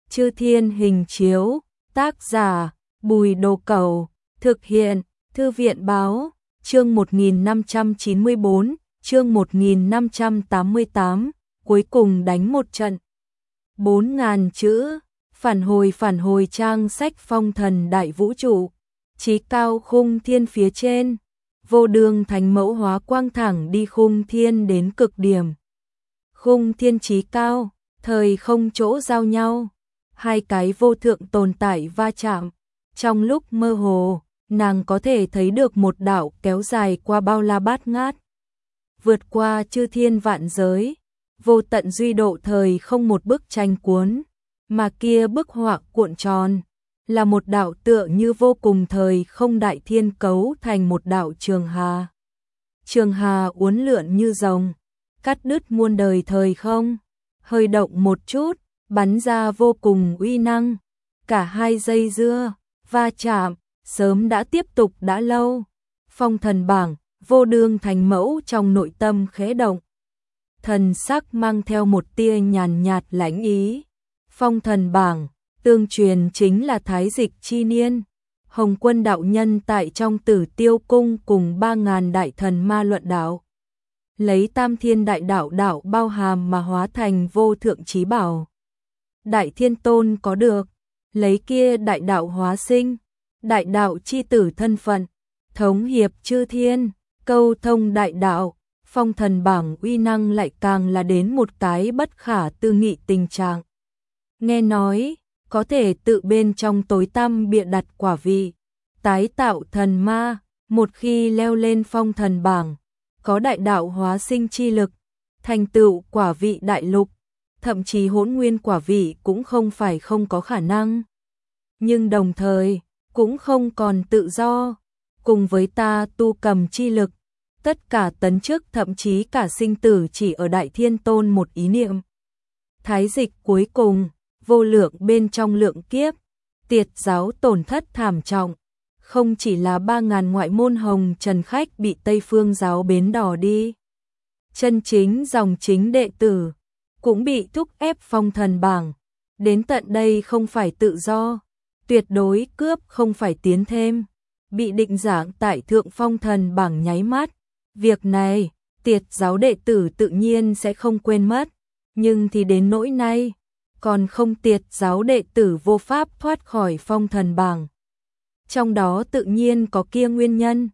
Chư Thiên Hình Chiếu, tác giả Bùi Đồ Cẩu, thực hiện Thư viện Báo, chương 1594, chương 1588, cuối cùng đánh một trận. 4.000 chữ, phản hồi trang sách Phong Thần Đại Vũ Trụ, chí cao khung thiên phía trên, vô đường thánh mẫu hóa quang thẳng đi khung thiên đến cực điểm. Khung thiên chí cao, thời không chỗ giao nhau, hai cái vô thượng tồn tại va chạm, trong lúc mơ hồ, nàng có thể thấy được một đạo kéo dài qua bao la bát ngát, vượt qua chư thiên vạn giới, vô tận duy độ thời không một bức tranh cuốn, mà kia bức họa cuộn tròn, là một đạo tựa như vô cùng thời không đại thiên cấu thành một đạo trường hà. Trường hà uốn lượn như rồng, cắt đứt muôn đời thời không, hơi động một chút, bắn ra vô cùng uy năng, cả hai dây dưa, va chạm, sớm đã tiếp tục đã lâu. Phong thần bảng, vô đương thành mẫu trong nội tâm khẽ động. Thần sắc mang theo một tia nhàn nhạt lãnh ý. Phong thần bảng, tương truyền chính là thái dịch chi niên. Hồng Quân đạo nhân tại trong Tử Tiêu cung cùng 3.000 đại thần ma luận đạo. Lấy tam thiên đại đạo đạo bao hàm mà hóa thành vô thượng chí bảo. Đại thiên tôn có được, lấy kia đại đạo hóa sinh, đại đạo chi tử thân phận, thống hiệp chư thiên, câu thông đại đạo, phong thần bảng uy năng lại càng là đến một cái bất khả tư nghị tình trạng. Nghe nói, có thể tự bên trong tối tăm bịa đặt quả vị, tái tạo thần ma, một khi leo lên phong thần bảng, có đại đạo hóa sinh chi lực, thành tựu quả vị đại lục, thậm chí hỗn nguyên quả vị cũng không phải không có khả năng. Nhưng đồng thời, cũng không còn tự do, cùng với ta tu cầm chi lực, tất cả tấn chức thậm chí cả sinh tử chỉ ở Đại Thiên Tôn một ý niệm. Thái dịch cuối cùng, vô lượng bên trong lượng kiếp, tiệt giáo tổn thất thảm trọng, không chỉ là 3.000 ngoại môn hồng trần khách bị Tây Phương giáo bến đỏ đi. Chân chính dòng chính đệ tử, cũng bị thúc ép phong thần bảng, đến tận đây không phải tự do, tuyệt đối cướp không phải tiến thêm, bị định dạng tại thượng phong thần bảng nháy mắt. Việc này, tiệt giáo đệ tử tự nhiên sẽ không quên mất, nhưng thì đến nỗi nay, còn không tiệt giáo đệ tử vô pháp thoát khỏi phong thần bảng. Trong đó tự nhiên có kia nguyên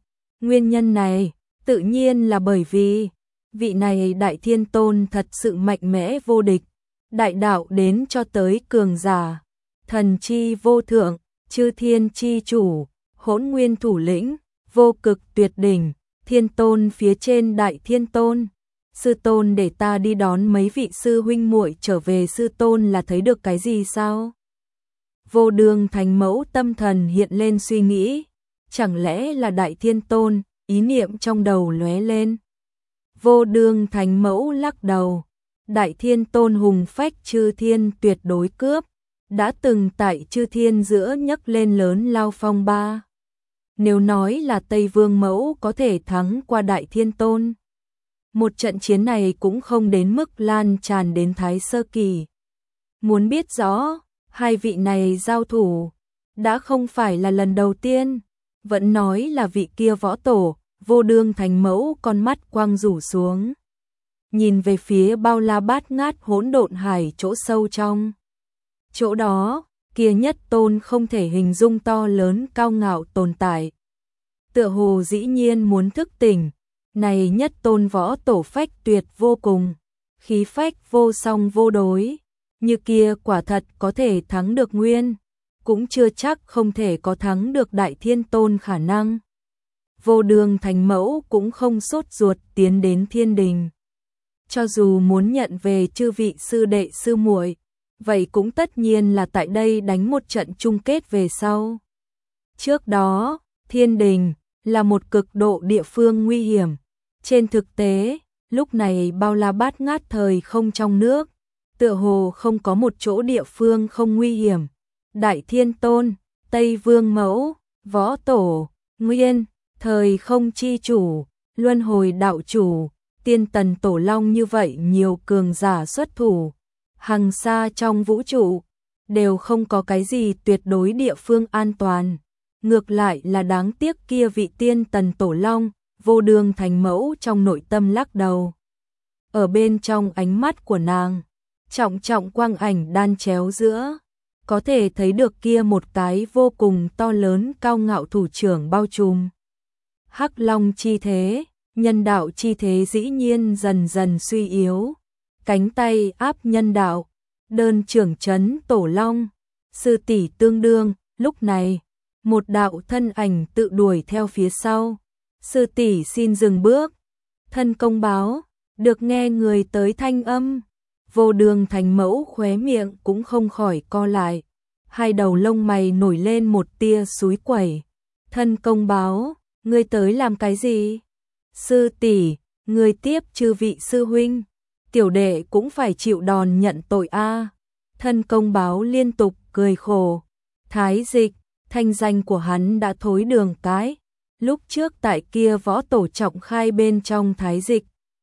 nhân này, tự nhiên là bởi vì, vị này Đại Thiên Tôn thật sự mạnh mẽ vô địch, đại đạo đến cho tới cường giả, thần chi vô thượng, chư thiên chi chủ, hỗn nguyên thủ lĩnh, vô cực tuyệt đỉnh, Thiên Tôn phía trên Đại Thiên Tôn. Sư tôn để ta đi đón mấy vị sư huynh muội trở về, sư tôn là thấy được cái gì sao? Vô đường thành mẫu tâm thần hiện lên suy nghĩ, chẳng lẽ là Đại Thiên Tôn, ý niệm trong đầu lóe lên. Vô đường thành mẫu lắc đầu, Đại Thiên Tôn hùng phách chư thiên tuyệt đối cướp, đã từng tại chư thiên giữa nhấc lên lớn lao phong ba. Nếu nói là Tây Vương mẫu có thể thắng qua Đại Thiên Tôn, một trận chiến này cũng không đến mức lan tràn đến Thái Sơ Kỳ. Muốn biết rõ, hai vị này giao thủ, đã không phải là lần đầu tiên, vẫn nói là vị kia võ tổ, vô đương thành mẫu con mắt quang rủ xuống. Nhìn về phía bao la bát ngát hỗn độn hải chỗ sâu trong. Chỗ đó, kia nhất tôn không thể hình dung to lớn cao ngạo tồn tại. Tựa hồ dĩ nhiên muốn thức tỉnh, này nhất tôn võ tổ phách tuyệt vô cùng, khí phách vô song vô đối, như kia quả thật có thể thắng được nguyên, cũng chưa chắc không thể có thắng được Đại Thiên Tôn khả năng. Vô đường thành mẫu cũng không sốt ruột tiến đến thiên đình. Cho dù muốn nhận về chư vị sư đệ sư muội, vậy cũng tất nhiên là tại đây đánh một trận chung kết về sau. Trước đó, thiên đình là một cực độ địa phương nguy hiểm. Trên thực tế, lúc này bao la bát ngát thời không trong nước, tựa hồ không có một chỗ địa phương không nguy hiểm. Đại Thiên Tôn, Tây Vương mẫu, võ tổ, nguyên, thời không chi chủ, luân hồi đạo chủ, tiên tần tổ long như vậy nhiều cường giả xuất thủ, hằng xa trong vũ trụ, đều không có cái gì tuyệt đối địa phương an toàn. Ngược lại là đáng tiếc kia vị tiên tần tổ long, Vô Đường Thành Mẫu trong nội tâm lắc đầu. Ở bên trong ánh mắt của nàng, trọng trọng quang ảnh đan chéo giữa, có thể thấy được kia một cái vô cùng to lớn cao ngạo thủ trưởng bao trùm. Hắc Long chi thế, nhân đạo chi thế dĩ nhiên dần dần suy yếu, cánh tay áp nhân đạo, đơn trưởng chấn tổ long, sư tỷ tương đương. Lúc này, một đạo thân ảnh tự đuổi theo phía sau. Sư tỷ xin dừng bước. Thân công báo, được nghe người tới thanh âm. Vô Đường Thành Mẫu khóe miệng cũng không khỏi co lại. Hai đầu lông mày nổi lên một tia xúi quẩy. Thân công báo, ngươi tới làm cái gì? Sư tỷ, ngươi tiếp chư vị sư huynh. Tiểu đệ cũng phải chịu đòn nhận tội a. Thân công báo liên tục cười khổ. Thái Dịch, thanh danh của hắn đã thối đường cái. Lúc trước tại kia võ tổ trọng khai bên trong Thái Dịch,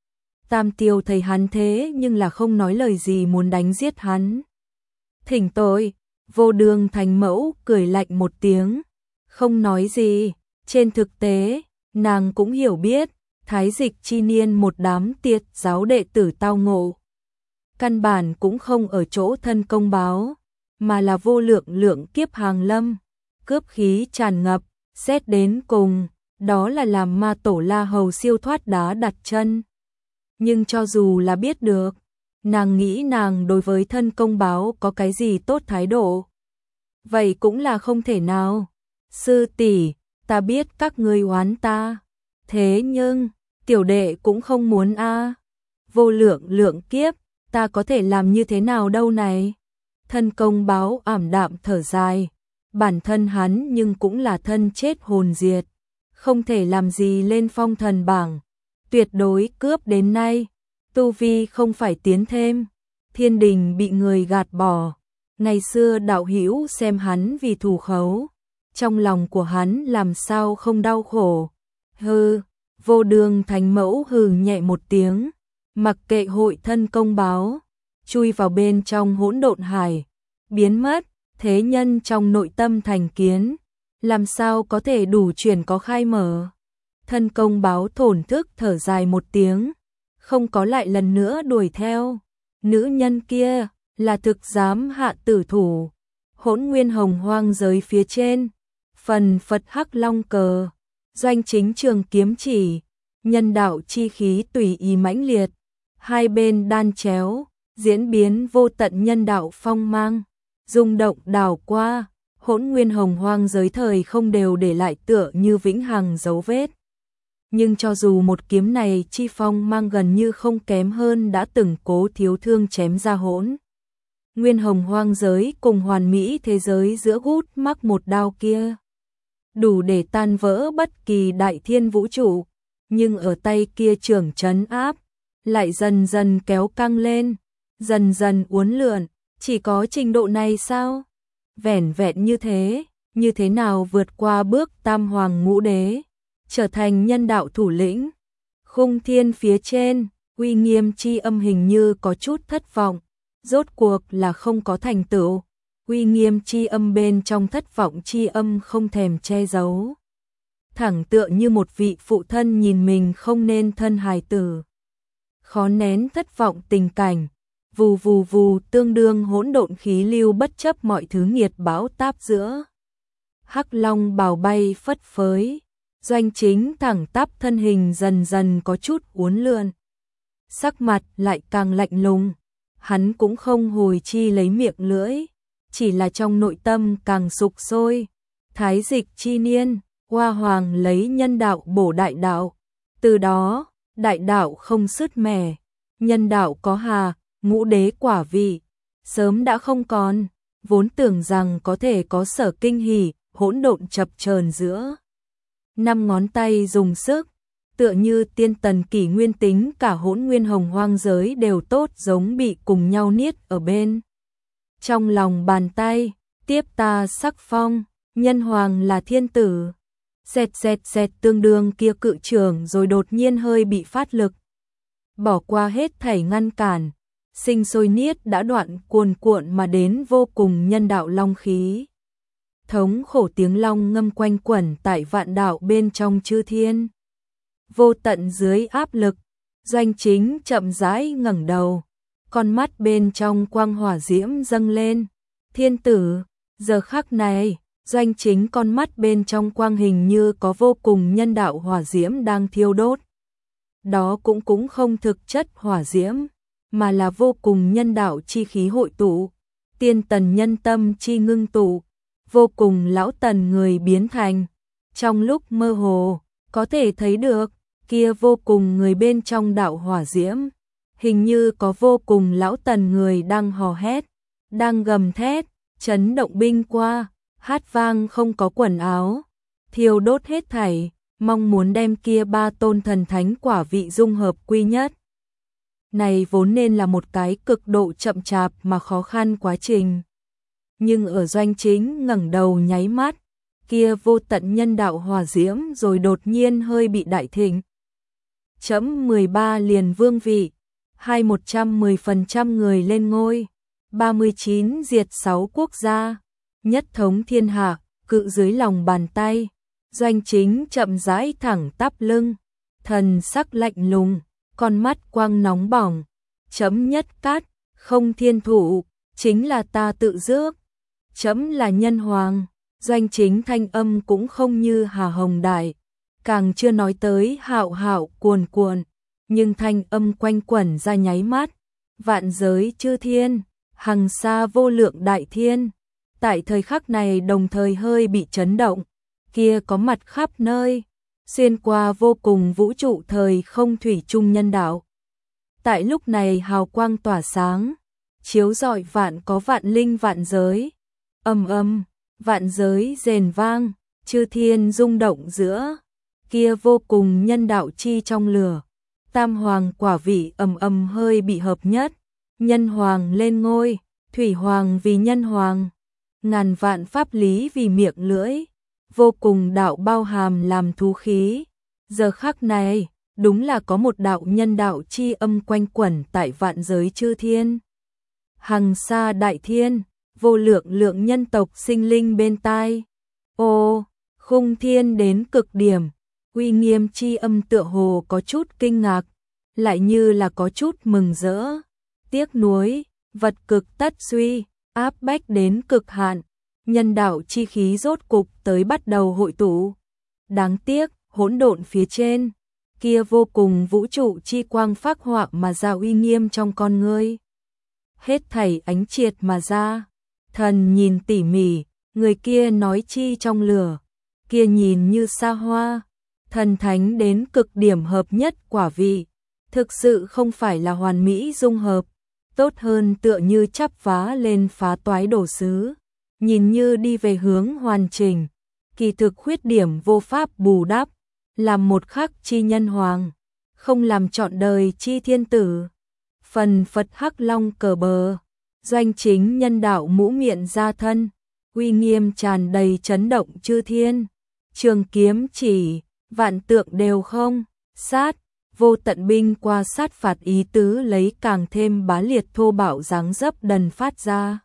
Tam Tiêu thấy hắn thế nhưng là không nói lời gì muốn đánh giết hắn. Thỉnh tội. Vô Đường Thành Mẫu cười lạnh một tiếng, không nói gì. Trên thực tế, nàng cũng hiểu biết, Thái Dịch chi niên một đám tiệt giáo đệ tử tao ngộ. Căn bản cũng không ở chỗ thân công báo, mà là vô lượng lượng kiếp hàng lâm, cướp khí tràn ngập, xét đến cùng, đó là làm ma tổ La Hầu siêu thoát đá đặt chân. Nhưng cho dù là biết được, nàng nghĩ nàng đối với thân công báo có cái gì tốt thái độ. Vậy cũng là không thể nào. Sư tỷ, ta biết các ngươi oán ta. Thế nhưng, tiểu đệ cũng không muốn a. Vô lượng lượng kiếp, ta có thể làm như thế nào đâu này? Thân công báo ảm đạm thở dài. Bản thân hắn nhưng cũng là thân chết hồn diệt. Không thể làm gì lên phong thần bảng. Tuyệt đối cướp đến nay. Tu vi không phải tiến thêm. Thiên đình bị người gạt bỏ. Ngày xưa đạo hữu xem hắn vì thù khấu. Trong lòng của hắn làm sao không đau khổ. Hừ, Vô Đường Thành Mẫu hừ nhẹ một tiếng. Mặc kệ hội thân công báo. Chui vào bên trong hỗn độn hải. Biến mất. Thế nhân trong nội tâm thành kiến. Làm sao có thể đủ chuyển có khai mở. Thân công báo thổn thức thở dài một tiếng. Không có lại lần nữa đuổi theo. Nữ nhân kia là thực dám hạ tử thủ. Hỗn nguyên hồng hoang giới phía trên. Phần Phật Hắc Long cờ. Doanh chính trường kiếm chỉ. Nhân đạo chi khí tùy ý mãnh liệt. Hai bên đan chéo. Diễn biến vô tận nhân đạo phong mang. Rung động đảo qua. Hỗn nguyên hồng hoang giới thời không đều để lại tựa như vĩnh hằng dấu vết. Nhưng cho dù một kiếm này chi phong mang gần như không kém hơn đã từng Cố Thiếu Thương chém ra hỗn nguyên hồng hoang giới cùng hoàn mỹ thế giới giữa gút mắc một đao kia. Đủ để tan vỡ bất kỳ đại thiên vũ trụ, nhưng ở tay kia trưởng trấn áp, lại dần dần kéo căng lên, dần dần uốn lượn, chỉ có trình độ này sao? Vẻn vẹn như thế nào vượt qua bước tam hoàng ngũ đế, trở thành nhân đạo thủ lĩnh. Khung thiên phía trên, uy nghiêm chi âm hình như có chút thất vọng, rốt cuộc là không có thành tựu. Uy nghiêm chi âm bên trong thất vọng chi âm không thèm che giấu. Thẳng tựa như một vị phụ thân nhìn mình không nên thân hài tử. Khó nén thất vọng tình cảnh, vù vù vù tương đương hỗn độn khí lưu bất chấp mọi thứ nghiệt bão táp giữa. Hắc Long bào bay phất phới, Doanh chính thẳng tắp thân hình dần dần có chút uốn lượn. Sắc mặt lại càng lạnh lùng, hắn cũng không hồi chi lấy miệng lưỡi, chỉ là trong nội tâm càng sục sôi. Thái Dịch chi niên, Hoa Hoàng lấy nhân đạo bổ đại đạo, từ đó, đại đạo không sứt mẻ, nhân đạo có hà, ngũ đế quả vị, sớm đã không còn, vốn tưởng rằng có thể có sở kinh hỉ, hỗn độn chập chờn giữa. Năm ngón tay dùng sức, tựa như tiên tần kỷ nguyên tính cả hỗn nguyên hồng hoang giới đều tốt giống bị cùng nhau niết ở bên. Trong lòng bàn tay, tiếp ta sắc phong, nhân hoàng là thiên tử. Xẹt tương đương kia cự trường rồi đột nhiên hơi bị phát lực. Bỏ qua hết thảy ngăn cản, sinh sôi niết đã đoạn cuồn cuộn mà đến vô cùng nhân đạo long khí. Thống khổ tiếng long ngâm quanh quẩn tại vạn đạo bên trong chư thiên. Vô tận dưới áp lực, Doanh Chính chậm rãi ngẩng đầu, con mắt bên trong quang hỏa diễm dâng lên. Thiên tử, giờ khắc này, Doanh Chính con mắt bên trong quang hình như có vô cùng nhân đạo hỏa diễm đang thiêu đốt. Đó cũng không thực chất hỏa diễm, mà là vô cùng nhân đạo chi khí hội tụ, tiên tần nhân tâm chi ngưng tụ, vô cùng lão tần người biến thành. Trong lúc mơ hồ, có thể thấy được, kia vô cùng người bên trong đạo hỏa diễm, hình như có vô cùng lão tần người đang hò hét, đang gầm thét, chấn động binh qua, hát vang không có quần áo, thiêu đốt hết thảy, mong muốn đem kia ba tôn thần thánh quả vị dung hợp quy nhất. Này vốn nên là một cái cực độ chậm chạp mà khó khăn quá trình. Nhưng ở Doanh Chính ngẩng đầu nháy mắt, kia vô tận nhân đạo hỏa diễm rồi đột nhiên hơi bị đại thịnh. Chấm 13 liền vương vị, 110% người lên ngôi, 39 diệt 6 quốc gia, nhất thống thiên hạ, cự dưới lòng bàn tay. Doanh Chính chậm rãi thẳng tắp lưng, thần sắc lạnh lùng, con mắt quang nóng bỏng. Chấm nhất cát, không thiên thủ, chính là ta tự rước. Chấm là nhân hoàng. Doanh Chính thanh âm cũng không như Hà Hồng Đại, càng chưa nói tới hạo hạo cuồn cuộn, nhưng thanh âm quanh quẩn ra nháy mắt. Vạn giới chư thiên, hằng xa vô lượng đại thiên, tại thời khắc này đồng thời hơi bị chấn động. Kia có mặt khắp nơi, xuyên qua vô cùng vũ trụ thời không thủy chung nhân đạo. Tại lúc này hào quang tỏa sáng, chiếu rọi vạn có vạn linh vạn giới. Ầm ầm, vạn giới rền vang, chư thiên rung động giữa kia vô cùng nhân đạo chi trong lửa. Tam hoàng quả vị ầm ầm hơi bị hợp nhất, nhân hoàng lên ngôi, thủy hoàng vì nhân hoàng, ngàn vạn pháp lý vì miệng lưỡi, vô cùng đạo bao hàm làm thú khí. Giờ khắc này, đúng là có một đạo nhân đạo chi âm quanh quẩn tại vạn giới chư thiên. Hằng xa đại thiên, vô lượng lượng nhân tộc sinh linh bên tai. Ô, khung thiên đến cực điểm, uy nghiêm chi âm tựa hồ có chút kinh ngạc, lại như là có chút mừng rỡ. Tiếc nuối, vật cực tất suy, áp bách đến cực hạn, nhân đạo chi khí rốt cục tới bắt đầu hội tụ. Đáng tiếc, hỗn độn phía trên, kia vô cùng vũ trụ chi quang phác họa mà ra uy nghiêm trong con ngươi. Hết thảy ánh triệt mà ra, thần nhìn tỉ mỉ, người kia nói chi trong lửa, kia nhìn như xa hoa, thần thánh đến cực điểm hợp nhất quả vị, thực sự không phải là hoàn mỹ dung hợp, tốt hơn tựa như chắp vá lên phá toái đồ sứ, nhìn như đi về hướng hoàn chỉnh, kỳ thực khuyết điểm vô pháp bù đắp, làm một khắc chi nhân hoàng, không làm trọn đời chi thiên tử. Phần Phật Hắc Long cờ bờ, Doanh Chính nhân đạo mũ miệng ra thân, uy nghiêm tràn đầy chấn động chư thiên, trường kiếm chỉ, vạn tượng đều không, sát, vô tận binh qua sát phạt ý tứ lấy càng thêm bá liệt thô bạo dáng dấp đần phát ra.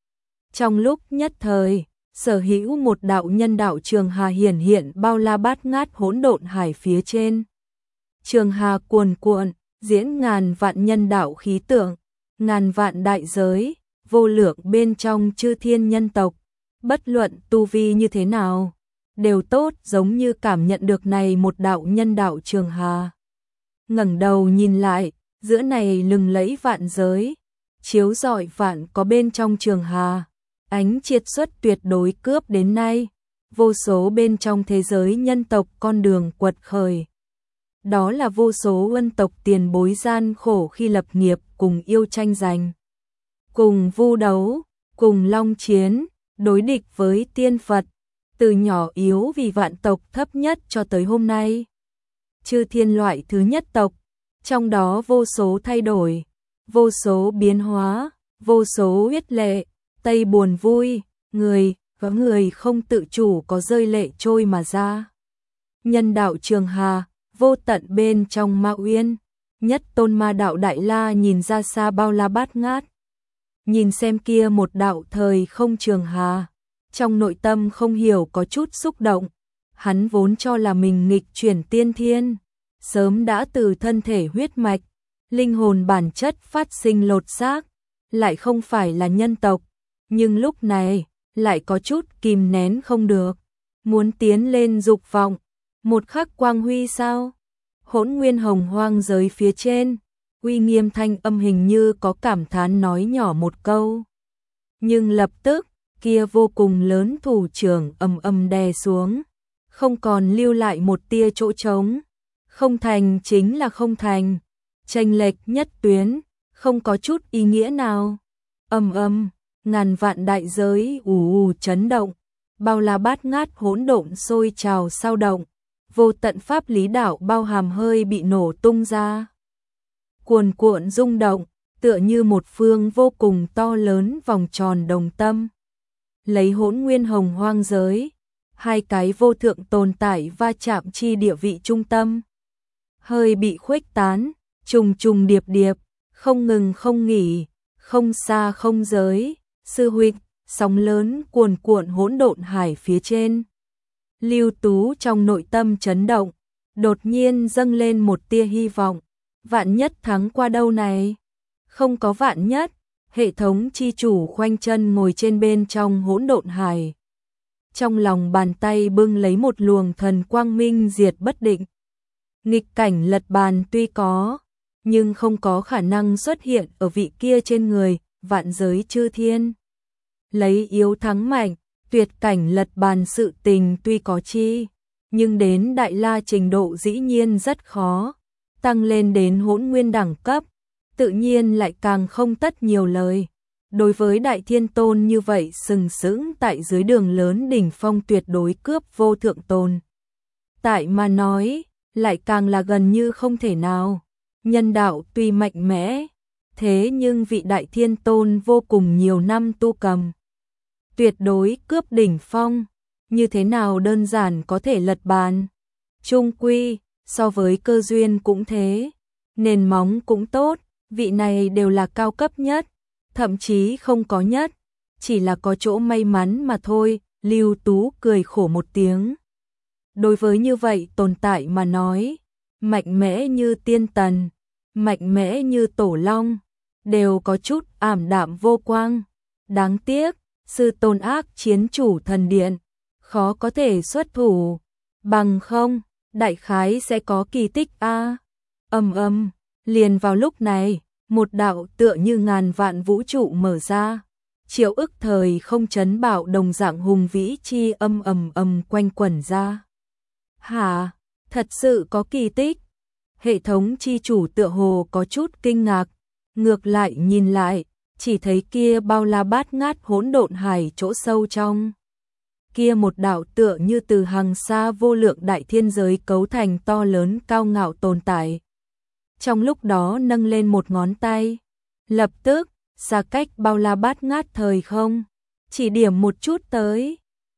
Trong lúc nhất thời, sở hữu một đạo nhân đạo trường hà hiển hiện bao la bát ngát hỗn độn hải phía trên. Trường hà cuồn cuộn, diễn ngàn vạn nhân đạo khí tượng, ngàn vạn đại giới, vô lượng bên trong chư thiên nhân tộc, bất luận tu vi như thế nào, đều tốt giống như cảm nhận được này một đạo nhân đạo trường hà. Ngẩng đầu nhìn lại, giữa này lừng lẫy vạn giới, chiếu rọi vạn có bên trong trường hà, ánh triệt xuất tuyệt đối cướp đến nay, vô số bên trong thế giới nhân tộc con đường quật khởi. Đó là vô số ân tộc tiền bối gian khổ khi lập nghiệp cùng yêu tranh giành, cùng vu đấu, cùng long chiến, đối địch với tiên Phật, từ nhỏ yếu vì vạn tộc thấp nhất cho tới hôm nay. Chư thiên loại thứ nhất tộc, trong đó vô số thay đổi, vô số biến hóa, vô số huyết lệ, tây buồn vui, người và người không tự chủ có rơi lệ trôi mà ra. Nhân đạo trường hà, vô tận bên trong Ma Uyên, Nhất tôn ma đạo Đại La nhìn ra xa bao la bát ngát. Nhìn xem kia một đạo thời không trường hà. Trong nội tâm không hiểu có chút xúc động. Hắn vốn cho là mình nghịch chuyển tiên thiên. Sớm đã từ thân thể huyết mạch, linh hồn bản chất phát sinh lột xác. Lại không phải là nhân tộc. Nhưng lúc này, lại có chút kìm nén không được. Muốn tiến lên dục vọng. Một khắc quang huy sao? Hỗn nguyên hồng hoang giới phía trên, uy nghiêm thanh âm hình như có cảm thán nói nhỏ một câu. Nhưng lập tức, kia vô cùng lớn thủ trưởng ầm ầm đè xuống, không còn lưu lại một tia chỗ trống. Không thành chính là không thành, chênh lệch nhất tuyến, không có chút ý nghĩa nào. Ầm ầm, ngàn vạn đại giới ù ù chấn động, bao la bát ngát hỗn độn sôi trào sao động. Vô tận pháp lý đạo bao hàm hơi bị nổ tung ra. Cuồn cuộn rung động, tựa như một phương vô cùng to lớn vòng tròn đồng tâm. Lấy hỗn nguyên hồng hoang giới, hai cái vô thượng tồn tại va chạm chi địa vị trung tâm. Hơi bị khuếch tán, trùng trùng điệp điệp, không ngừng không nghỉ, không xa không giới. Sư huynh, sóng lớn cuồn cuộn hỗn độn hải phía trên. Lưu Tú trong nội tâm chấn động, đột nhiên dâng lên một tia hy vọng. Vạn nhất thắng qua đâu này? Không có vạn nhất, hệ thống chi chủ khoanh chân ngồi trên bên trong hỗn độn hải. Trong lòng bàn tay bưng lấy một luồng thần quang minh diệt bất định. Nghịch cảnh lật bàn tuy có, nhưng không có khả năng xuất hiện ở vị kia trên người, vạn giới chư thiên. Lấy yếu thắng mạnh. Tuyệt cảnh lật bàn sự tình tuy có chi, nhưng đến Đại La trình độ dĩ nhiên rất khó, tăng lên đến hỗn nguyên đẳng cấp, tự nhiên lại càng không tất nhiều lời. Đối với Đại Thiên Tôn như vậy sừng sững tại dưới đường lớn đỉnh phong tuyệt đối cướp vô thượng tôn. Tại mà nói, lại càng là gần như không thể nào. Nhân đạo tuy mạnh mẽ, thế nhưng vị Đại Thiên Tôn vô cùng nhiều năm tu cầm. Tuyệt đối cướp đỉnh phong, như thế nào đơn giản có thể lật bàn. Chung quy, so với cơ duyên cũng thế, nền móng cũng tốt, vị này đều là cao cấp nhất, thậm chí không có nhất, chỉ là có chỗ may mắn mà thôi. Lưu Tú cười khổ một tiếng. Đối với như vậy tồn tại mà nói, mạnh mẽ như tiên tần, mạnh mẽ như tổ long, đều có chút ảm đạm vô quang. Đáng tiếc, sư tôn ác chiến chủ thần điện, khó có thể xuất thủ, bằng không, đại khái sẽ có kỳ tích a. Liền vào lúc này, một đạo tựa như ngàn vạn vũ trụ mở ra, triệu ức thời không chấn bạo đồng dạng hùng vĩ chi âm quanh quẩn ra. Hả, thật sự có kỳ tích? Hệ thống chi chủ tựa hồ có chút kinh ngạc, ngược lại nhìn lại, chỉ thấy kia bao la bát ngát hỗn độn hải chỗ sâu trong. Kia một đạo tựa như từ hàng xa vô lượng đại thiên giới cấu thành to lớn cao ngạo tồn tại. Trong lúc đó nâng lên một ngón tay, lập tức, xa cách bao la bát ngát thời không, chỉ điểm một chút tới.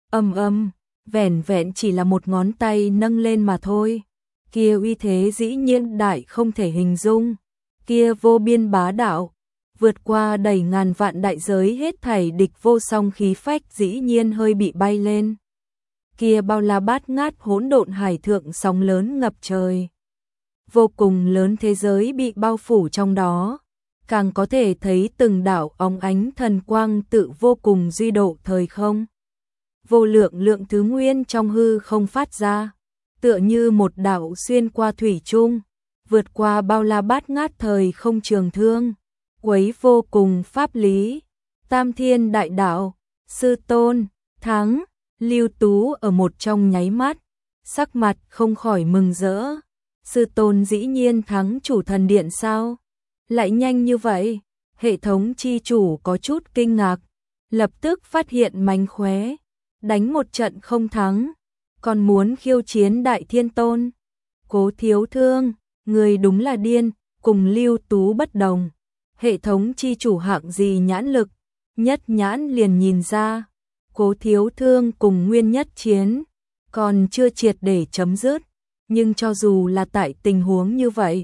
Vẻn vẹn chỉ là một ngón tay nâng lên mà thôi. Kia uy thế dĩ nhiên đại không thể hình dung, kia vô biên bá đạo, vượt qua đầy ngàn vạn đại giới hết thảy địch vô song khí phách dĩ nhiên hơi bị bay lên. Kia bao la bát ngát hỗn độn hải thượng sóng lớn ngập trời. Vô cùng lớn thế giới bị bao phủ trong đó, càng có thể thấy từng đạo óng ánh thần quang tự vô cùng duy độ thời không. Vô lượng lượng thứ nguyên trong hư không phát ra, tựa như một đạo xuyên qua thủy chung, vượt qua bao la bát ngát thời không trường thương, quấy vô cùng pháp lý. Tam thiên đại đạo, sư tôn, thắng. Lưu Tú ở một trong nháy mắt, sắc mặt không khỏi mừng rỡ. Sư tôn dĩ nhiên thắng chủ thần điện sao? Lại nhanh như vậy? Hệ thống chi chủ có chút kinh ngạc, lập tức phát hiện mánh khóe, đánh một trận không thắng, còn muốn khiêu chiến Đại Thiên Tôn. Cố Thiếu Thương, người đúng là điên, cùng Lưu Tú bất đồng. Hệ thống chi chủ hạng gì nhãn lực, nhất nhãn liền nhìn ra. Cố Thiếu Thương cùng Nguyên Nhất chiến, còn chưa triệt để chấm dứt, nhưng cho dù là tại tình huống như vậy,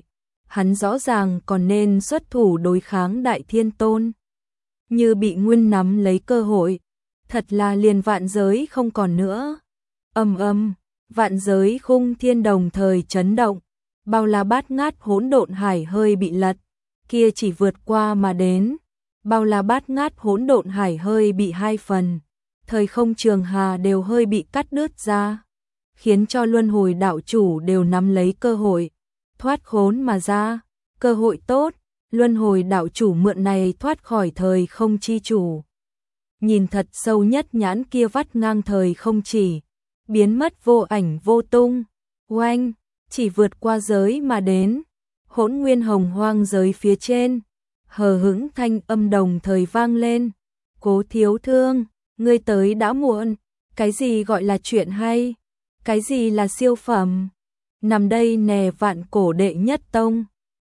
hắn rõ ràng còn nên xuất thủ đối kháng Đại Thiên Tôn. Như bị Nguyên nắm lấy cơ hội, thật là liền vạn giới không còn nữa. Vạn giới khung thiên đồng thời chấn động, bao la bát ngát hỗn độn hải hơi bị lật, kia chỉ vượt qua mà đến, bao la bát ngát hỗn độn hải hơi bị hai phần, thời không trường hà đều hơi bị cắt đứt ra, khiến cho luân hồi đạo chủ đều nắm lấy cơ hội, thoát khốn mà ra, cơ hội tốt, luân hồi đạo chủ mượn này thoát khỏi thời không chi chủ. Nhìn thật sâu nhất nhãn kia vắt ngang thời không chỉ, biến mất vô ảnh vô tung, oanh, chỉ vượt qua giới mà đến, hỗn nguyên hồng hoang giới phía trên, hờ hững thanh âm đồng thời vang lên, Cố thiếu thương, ngươi tới đã muộn, cái gì gọi là chuyện hay, cái gì là siêu phẩm, nằm đây nè vạn cổ đệ nhất tông.